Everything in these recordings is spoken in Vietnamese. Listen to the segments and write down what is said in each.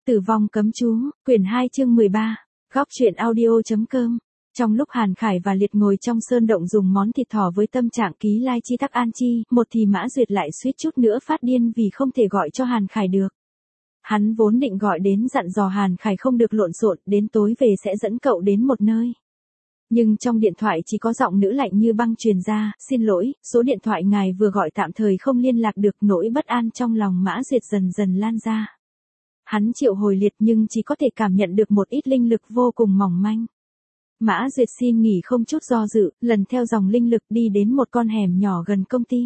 Tử vong cấm chú, quyển 2 chương 13, góc truyện audio.com. Trong lúc Hàn Khải và Liệt ngồi trong sơn động dùng món thịt thỏ với tâm trạng ký lai chi tắc an chi, một thì Mã Duyệt lại suýt chút nữa phát điên vì không thể gọi cho Hàn Khải được. Hắn vốn định gọi đến dặn dò Hàn Khải không được lộn xộn, đến tối về sẽ dẫn cậu đến một nơi. Nhưng trong điện thoại chỉ có giọng nữ lạnh như băng truyền ra, xin lỗi, số điện thoại ngài vừa gọi tạm thời không liên lạc được. Nỗi bất an trong lòng Mã Duyệt dần dần lan ra. Hắn triệu hồi Liệt nhưng chỉ có thể cảm nhận được một ít linh lực vô cùng mỏng manh. Mã Duyệt xin nghỉ không chút do dự, lần theo dòng linh lực đi đến một con hẻm nhỏ gần công ty.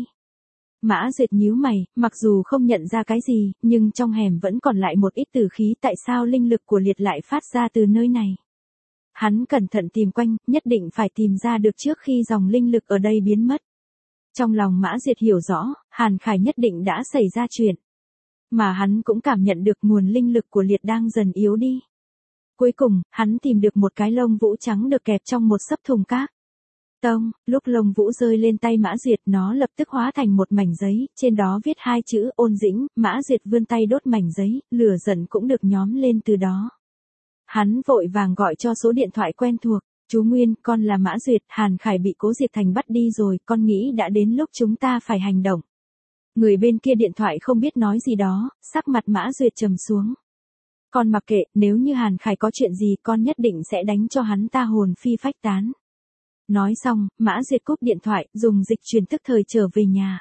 Mã Duyệt nhíu mày, mặc dù không nhận ra cái gì, nhưng trong hẻm vẫn còn lại một ít tử khí. Tại sao linh lực của Liệt lại phát ra từ nơi này? Hắn cẩn thận tìm quanh, nhất định phải tìm ra được trước khi dòng linh lực ở đây biến mất. Trong lòng Mã Duyệt hiểu rõ, Hàn Khải nhất định đã xảy ra chuyện. Mà hắn cũng cảm nhận được nguồn linh lực của Liệt đang dần yếu đi. Cuối cùng, hắn tìm được một cái lông vũ trắng được kẹp trong một xấp thùng cát. Tông, lúc lông vũ rơi lên tay Mã Duyệt nó lập tức hóa thành một mảnh giấy, trên đó viết hai chữ Ôn Dĩnh. Mã Duyệt vươn tay đốt mảnh giấy, lửa giận cũng được nhóm lên từ đó. Hắn vội vàng gọi cho số điện thoại quen thuộc. Chú Nguyên, con là Mã Duyệt, Hàn Khải bị Cố Diệt Thành bắt đi rồi, con nghĩ đã đến lúc chúng ta phải hành động. Người bên kia điện thoại không biết nói gì đó, sắc mặt Mã Duyệt trầm xuống. Con mặc kệ, nếu như Hàn Khải có chuyện gì con nhất định sẽ đánh cho hắn ta hồn phi phách tán. Nói xong, Mã Duyệt cúp điện thoại, dùng dịch truyền tức thời trở về nhà.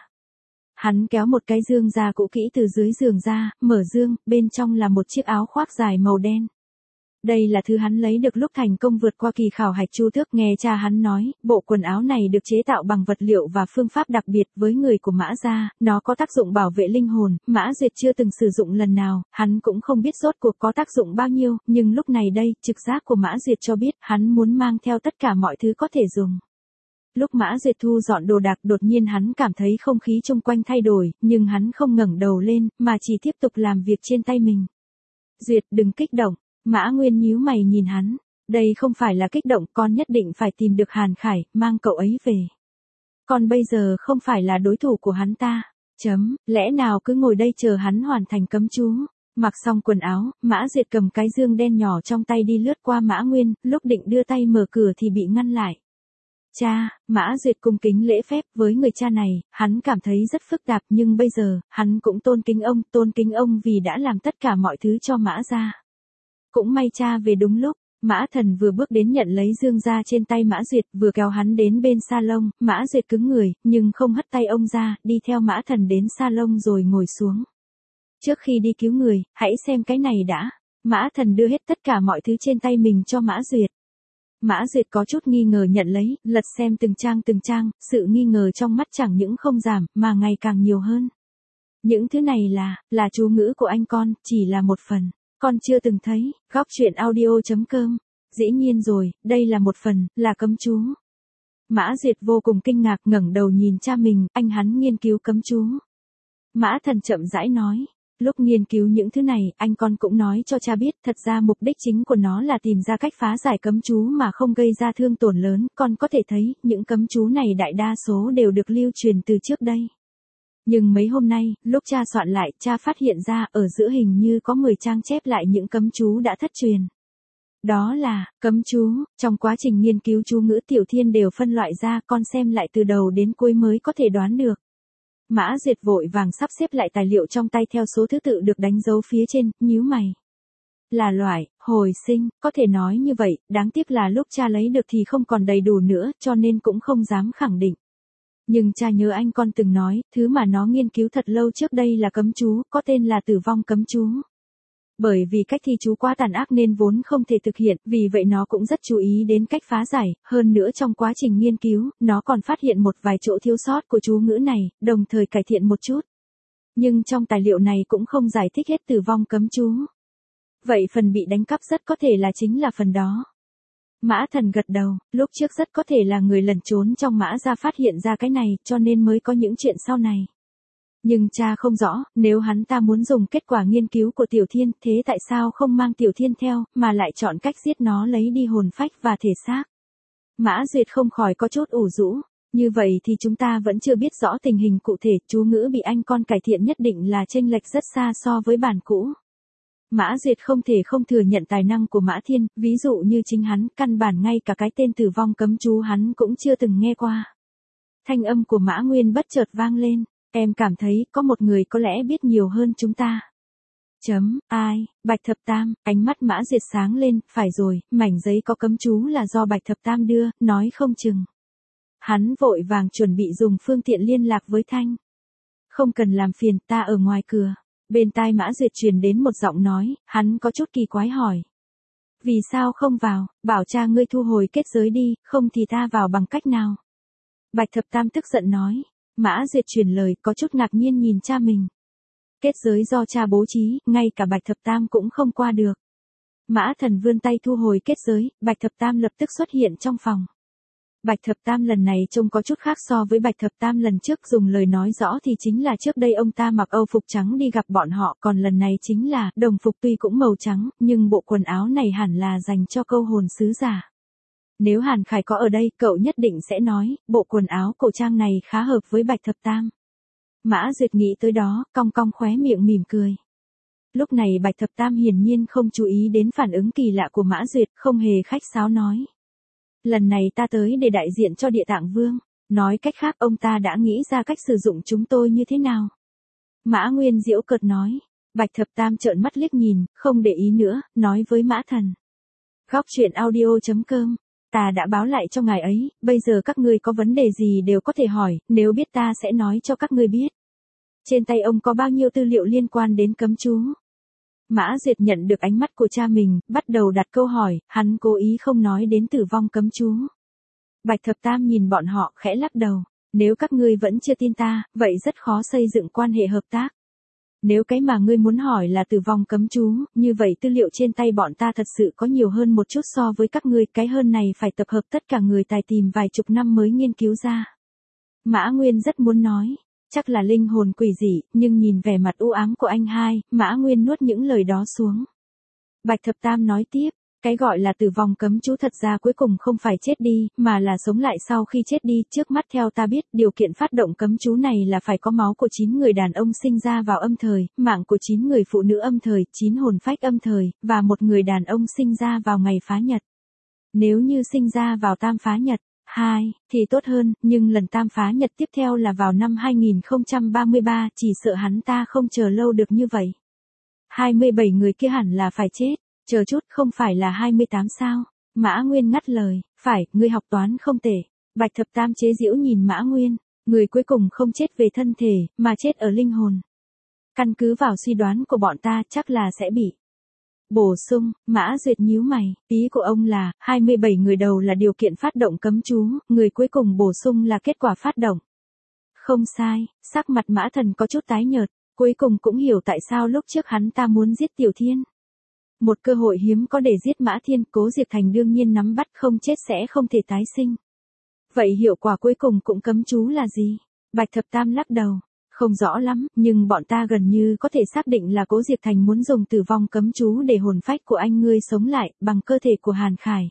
Hắn kéo một cái dương da cũ kỹ từ dưới giường ra, mở dương, bên trong là một chiếc áo khoác dài màu đen. Đây là thứ hắn lấy được lúc thành công vượt qua kỳ khảo hạch Chu Tước. Nghe cha hắn nói, bộ quần áo này được chế tạo bằng vật liệu và phương pháp đặc biệt với người của Mã gia, nó có tác dụng bảo vệ linh hồn. Mã Duyệt chưa từng sử dụng lần nào, hắn cũng không biết rốt cuộc có tác dụng bao nhiêu, nhưng lúc này đây, trực giác của Mã Duyệt cho biết hắn muốn mang theo tất cả mọi thứ có thể dùng. Lúc Mã Duyệt thu dọn đồ đạc đột nhiên hắn cảm thấy không khí xung quanh thay đổi, nhưng hắn không ngẩng đầu lên, mà chỉ tiếp tục làm việc trên tay mình. Duyệt, đừng kích động. Mã Nguyên nhíu mày nhìn hắn, đây không phải là kích động, con nhất định phải tìm được Hàn Khải, mang cậu ấy về. Con bây giờ không phải là đối thủ của hắn ta. Lẽ nào cứ ngồi đây chờ hắn hoàn thành cấm chú. Mặc xong quần áo, Mã Duyệt cầm cái dương đen nhỏ trong tay đi lướt qua Mã Nguyên, lúc định đưa tay mở cửa thì bị ngăn lại. Cha, Mã Duyệt cung kính lễ phép với người cha này, hắn cảm thấy rất phức tạp nhưng bây giờ, hắn cũng tôn kính ông vì đã làm tất cả mọi thứ cho Mã gia. Cũng may cha về đúng lúc, Mã Thần vừa bước đến nhận lấy dương ra trên tay Mã Duyệt, vừa kéo hắn đến bên salon. Mã Duyệt cứng người, nhưng không hất tay ông ra, đi theo Mã Thần đến salon rồi ngồi xuống. Trước khi đi cứu người, hãy xem cái này đã. Mã Thần đưa hết tất cả mọi thứ trên tay mình cho Mã Duyệt. Mã Duyệt có chút nghi ngờ nhận lấy, lật xem từng trang, sự nghi ngờ trong mắt chẳng những không giảm, mà ngày càng nhiều hơn. Những thứ này là chú ngữ của anh con, chỉ là một phần. Con chưa từng thấy, góc truyện audio.com. Dĩ nhiên rồi, đây là một phần, là cấm chú. Mã Duyệt vô cùng kinh ngạc ngẩng đầu nhìn cha mình, anh hắn nghiên cứu cấm chú. Mã Thần chậm rãi nói, lúc nghiên cứu những thứ này, anh con cũng nói cho cha biết, thật ra mục đích chính của nó là tìm ra cách phá giải cấm chú mà không gây ra thương tổn lớn. Con có thể thấy, những cấm chú này đại đa số đều được lưu truyền từ trước đây. Nhưng mấy hôm nay, lúc cha soạn lại, cha phát hiện ra, ở giữa hình như có người trang chép lại những cấm chú đã thất truyền. Đó là, cấm chú, trong quá trình nghiên cứu chú ngữ Tiểu Thiên đều phân loại ra, con xem lại từ đầu đến cuối mới có thể đoán được. Mã Duyệt vội vàng sắp xếp lại tài liệu trong tay theo số thứ tự được đánh dấu phía trên, nhíu mày. Là loại, hồi sinh, có thể nói như vậy, đáng tiếc là lúc cha lấy được thì không còn đầy đủ nữa, cho nên cũng không dám khẳng định. Nhưng cha nhớ anh con từng nói, thứ mà nó nghiên cứu thật lâu trước đây là cấm chú, có tên là tử vong cấm chú. Bởi vì cách thi chú quá tàn ác nên vốn không thể thực hiện, vì vậy nó cũng rất chú ý đến cách phá giải, hơn nữa trong quá trình nghiên cứu, nó còn phát hiện một vài chỗ thiếu sót của chú ngữ này, đồng thời cải thiện một chút. Nhưng trong tài liệu này cũng không giải thích hết tử vong cấm chú. Vậy phần bị đánh cắp rất có thể là chính là phần đó. Mã Thần gật đầu, lúc trước rất có thể là người lẩn trốn trong Mã gia phát hiện ra cái này, cho nên mới có những chuyện sau này. Nhưng cha không rõ, nếu hắn ta muốn dùng kết quả nghiên cứu của Tiểu Thiên, thế tại sao không mang Tiểu Thiên theo, mà lại chọn cách giết nó lấy đi hồn phách và thể xác? Mã Duyệt không khỏi có chút ủ rũ. Như vậy thì chúng ta vẫn chưa biết rõ tình hình cụ thể, chú ngữ bị anh con cải thiện nhất định là chênh lệch rất xa so với bản cũ. Mã Duyệt không thể không thừa nhận tài năng của Mã Thiên, ví dụ như chính hắn, căn bản ngay cả cái tên Tử Vong Cấm Chú hắn cũng chưa từng nghe qua. Thanh âm của Mã Nguyên bất chợt vang lên, em cảm thấy có một người có lẽ biết nhiều hơn chúng ta. Ai, Bạch Thập Tam, ánh mắt Mã Duyệt sáng lên, phải rồi, mảnh giấy có cấm chú là do Bạch Thập Tam đưa, nói không chừng. Hắn vội vàng chuẩn bị dùng phương tiện liên lạc với Thanh. Không cần làm phiền, ta ở ngoài cửa. Bên tai Mã Duyệt truyền đến một giọng nói, hắn có chút kỳ quái hỏi. Vì sao không vào, bảo cha ngươi thu hồi kết giới đi, không thì ta vào bằng cách nào? Bạch Thập Tam tức giận nói. Mã Duyệt truyền lời, có chút ngạc nhiên nhìn cha mình. Kết giới do cha bố trí, ngay cả Bạch Thập Tam cũng không qua được. Mã Thần vươn tay thu hồi kết giới, Bạch Thập Tam lập tức xuất hiện trong phòng. Bạch Thập Tam lần này trông có chút khác so với Bạch Thập Tam lần trước, dùng lời nói rõ thì chính là trước đây ông ta mặc Âu phục trắng đi gặp bọn họ, còn lần này chính là đồng phục tuy cũng màu trắng, nhưng bộ quần áo này hẳn là dành cho câu hồn sứ giả. Nếu Hàn Khải có ở đây, cậu nhất định sẽ nói, bộ quần áo cổ trang này khá hợp với Bạch Thập Tam. Mã Duyệt nghĩ tới đó, cong cong khóe miệng mỉm cười. Lúc này Bạch Thập Tam hiển nhiên không chú ý đến phản ứng kỳ lạ của Mã Duyệt, không hề khách sáo nói. Lần này ta tới để đại diện cho Địa Tạng Vương, nói cách khác ông ta đã nghĩ ra cách sử dụng chúng tôi như thế nào. Mã Nguyên giễu cợt nói, Bạch Thập Tam trợn mắt liếc nhìn, không để ý nữa, nói với Mã Thần. Góc truyện audio.com, ta đã báo lại cho ngài ấy, bây giờ các ngươi có vấn đề gì đều có thể hỏi, nếu biết ta sẽ nói cho các ngươi biết. Trên tay ông có bao nhiêu tư liệu liên quan đến cấm chú? Mã Duyệt nhận được ánh mắt của cha mình, bắt đầu đặt câu hỏi, hắn cố ý không nói đến Tử Vong Cấm Chú. Bạch Thập Tam nhìn bọn họ, khẽ lắc đầu. Nếu các ngươi vẫn chưa tin ta, vậy rất khó xây dựng quan hệ hợp tác. Nếu cái mà ngươi muốn hỏi là Tử Vong Cấm Chú, như vậy tư liệu trên tay bọn ta thật sự có nhiều hơn một chút so với các ngươi, cái hơn này phải tập hợp tất cả người tài tìm vài chục năm mới nghiên cứu ra. Mã Nguyên rất muốn nói. Chắc là linh hồn quỷ dị, nhưng nhìn vẻ mặt u ám của anh hai, Mã Nguyên nuốt những lời đó xuống. Bạch Thập Tam nói tiếp, cái gọi là Tử Vong Cấm Chú thật ra cuối cùng không phải chết đi, mà là sống lại sau khi chết đi. Trước mắt theo ta biết, điều kiện phát động cấm chú này là phải có máu của 9 người đàn ông sinh ra vào âm thời, mạng của 9 người phụ nữ âm thời, 9 hồn phách âm thời, và một người đàn ông sinh ra vào ngày phá nhật. Nếu như sinh ra vào tam phá nhật, thì tốt hơn, nhưng lần tam phá nhật tiếp theo là vào năm 2033, chỉ sợ hắn ta không chờ lâu được như vậy. 27 người kia hẳn là phải chết, chờ chút không phải là 28 sao? Mã Nguyên ngắt lời, phải, ngươi học toán không tệ. Bạch Thập Tam chế giễu nhìn Mã Nguyên, người cuối cùng không chết về thân thể, mà chết ở linh hồn. Căn cứ vào suy đoán của bọn ta chắc là sẽ bị bổ sung. Mã Duyệt nhíu mày, ý của ông là, 27 người đầu là điều kiện phát động cấm chú, người cuối cùng bổ sung là kết quả phát động. Không sai, sắc mặt Mã Thần có chút tái nhợt, cuối cùng cũng hiểu tại sao lúc trước hắn ta muốn giết Tiểu Thiên. Một cơ hội hiếm có để giết Mã Thiên, Cố Diệp Thành đương nhiên nắm bắt, không chết sẽ không thể tái sinh. Vậy hiệu quả cuối cùng cũng cấm chú là gì? Bạch Thập Tam lắc đầu. Không rõ lắm, nhưng bọn ta gần như có thể xác định là Cố Diệp Thành muốn dùng Tử Vong Cấm Chú để hồn phách của anh ngươi sống lại, bằng cơ thể của Hàn Khải.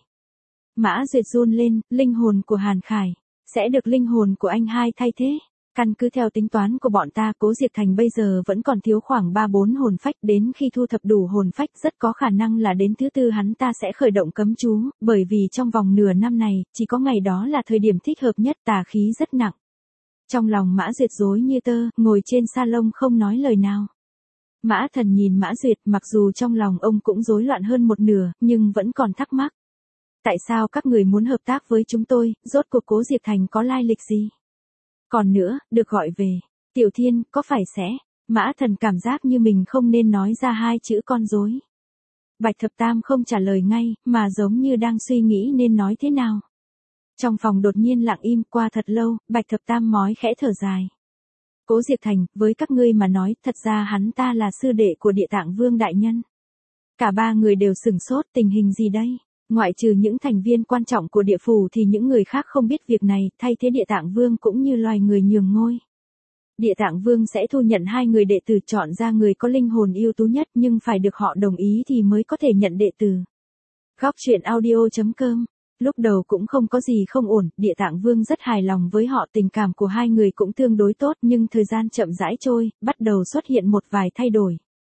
Mã Duyệt run lên, linh hồn của Hàn Khải, sẽ được linh hồn của anh hai thay thế. Căn cứ theo tính toán của bọn ta, Cố Diệp Thành bây giờ vẫn còn thiếu khoảng 3-4 hồn phách, đến khi thu thập đủ hồn phách rất có khả năng là đến thứ tư hắn ta sẽ khởi động cấm chú, bởi vì trong vòng nửa năm này, chỉ có ngày đó là thời điểm thích hợp nhất, tà khí rất nặng. Trong lòng Mã Duyệt rối như tơ, ngồi trên salon không nói lời nào. Mã Thần nhìn Mã Duyệt, mặc dù trong lòng ông cũng rối loạn hơn một nửa, nhưng vẫn còn thắc mắc. Tại sao các người muốn hợp tác với chúng tôi, rốt cuộc Cố Diệp Thành có lai lịch gì? Còn nữa, được gọi về, Tiểu Thiên, có phải sẽ? Mã Thần cảm giác như mình không nên nói ra hai chữ con rối. Bạch Thập Tam không trả lời ngay, mà giống như đang suy nghĩ nên nói thế nào. Trong phòng đột nhiên lặng im, qua thật lâu, Bạch Thập Tam mói khẽ thở dài. Cố Diệp Thành, với các ngươi mà nói, thật ra hắn ta là sư đệ của Địa Tạng Vương đại nhân. Cả ba người đều sửng sốt, tình hình gì đây? Ngoại trừ những thành viên quan trọng của địa phủ thì những người khác không biết việc này, thay thế Địa Tạng Vương cũng như loài người nhường ngôi. Địa Tạng Vương sẽ thu nhận 2 người đệ tử, chọn ra người có linh hồn ưu tú nhất, nhưng phải được họ đồng ý thì mới có thể nhận đệ tử. Góc truyện audio.com. Lúc đầu cũng không có gì không ổn, Địa Tạng Vương rất hài lòng với họ, tình cảm của hai người cũng tương đối tốt, nhưng thời gian chậm rãi trôi, bắt đầu xuất hiện một vài thay đổi.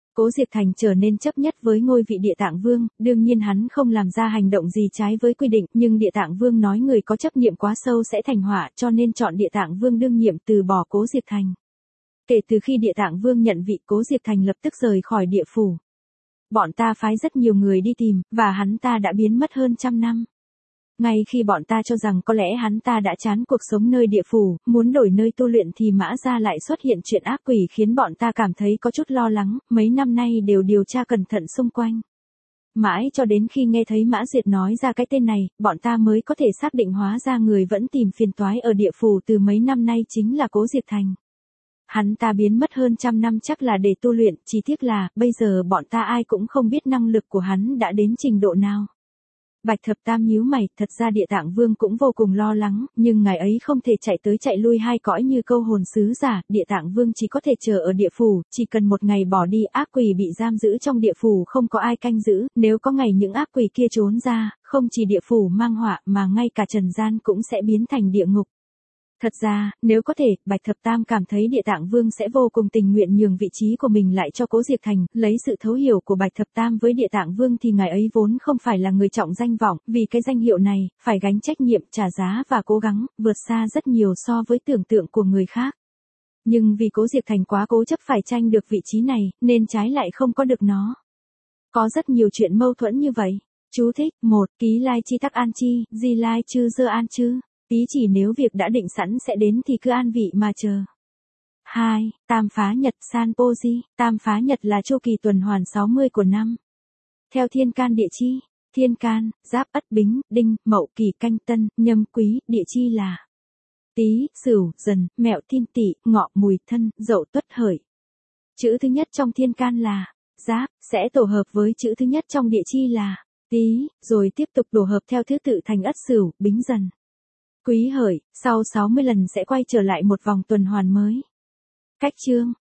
Cố Diệp Thành trở nên chấp nhất với ngôi vị Địa Tạng Vương, đương nhiên hắn không làm ra hành động gì trái với quy định, nhưng Địa Tạng Vương nói người có chấp niệm quá sâu sẽ thành họa, cho nên chọn Địa Tạng Vương đương nhiệm từ bỏ Cố Diệp Thành. Kể từ khi Địa Tạng Vương nhận vị, Cố Diệp Thành lập tức rời khỏi địa phủ. Bọn ta phái rất nhiều người đi tìm, và hắn ta đã biến mất hơn 100 năm. Ngay khi bọn ta cho rằng có lẽ hắn ta đã chán cuộc sống nơi địa phủ, muốn đổi nơi tu luyện thì Mã Gia lại xuất hiện chuyện ác quỷ khiến bọn ta cảm thấy có chút lo lắng, mấy năm nay đều điều tra cẩn thận xung quanh. Mãi cho đến khi nghe thấy Mã Duyệt nói ra cái tên này, bọn ta mới có thể xác định hóa ra người vẫn tìm phiền toái ở địa phủ từ mấy năm nay chính là Cố Diệp Thành. Hắn ta biến mất hơn 100 năm chắc là để tu luyện, chỉ tiếc là, bây giờ bọn ta ai cũng không biết năng lực của hắn đã đến trình độ nào. Bạch Thập Tam nhíu mày, thật ra Địa Tạng Vương cũng vô cùng lo lắng, nhưng ngài ấy không thể chạy tới chạy lui hai cõi như câu hồn sứ giả, Địa Tạng Vương chỉ có thể chờ ở địa phủ, chỉ cần một ngày bỏ đi ác quỷ bị giam giữ trong địa phủ không có ai canh giữ, nếu có ngày những ác quỷ kia trốn ra, không chỉ địa phủ mang họa mà ngay cả trần gian cũng sẽ biến thành địa ngục. Thật ra, nếu có thể, Bạch Thập Tam cảm thấy Địa Tạng Vương sẽ vô cùng tình nguyện nhường vị trí của mình lại cho Cố Diệp Thành, lấy sự thấu hiểu của Bạch Thập Tam với Địa Tạng Vương thì ngài ấy vốn không phải là người trọng danh vọng, vì cái danh hiệu này, phải gánh trách nhiệm, trả giá và cố gắng, vượt xa rất nhiều so với tưởng tượng của người khác. Nhưng vì Cố Diệp Thành quá cố chấp phải tranh được vị trí này, nên trái lại không có được nó. Có rất nhiều chuyện mâu thuẫn như vậy. Chú thích, 1. Ký lai chi tắc an chi, di lai chư dơ an chư. Tí chỉ nếu việc đã định sẵn sẽ đến thì cứ an vị mà chờ. 2. Tam phá nhật san po di. Tam phá nhật là chu kỳ tuần hoàn 60 của năm. Theo thiên can địa chi, thiên can, giáp ất bính, đinh, mậu kỷ canh tân, nhâm quý, địa chi là Tý, Sửu, Dần, Mẹo, Thiên Tỵ, Ngọ, Mùi, Thân, Dậu, Tuất, Hợi. Chữ thứ nhất trong thiên can là Giáp, sẽ tổ hợp với chữ thứ nhất trong địa chi là Tý, rồi tiếp tục tổ hợp theo thứ tự thành Ất, Sửu, Bính, Dần. Quý Hợi, sau 60 lần sẽ quay trở lại một vòng tuần hoàn mới. Cách chương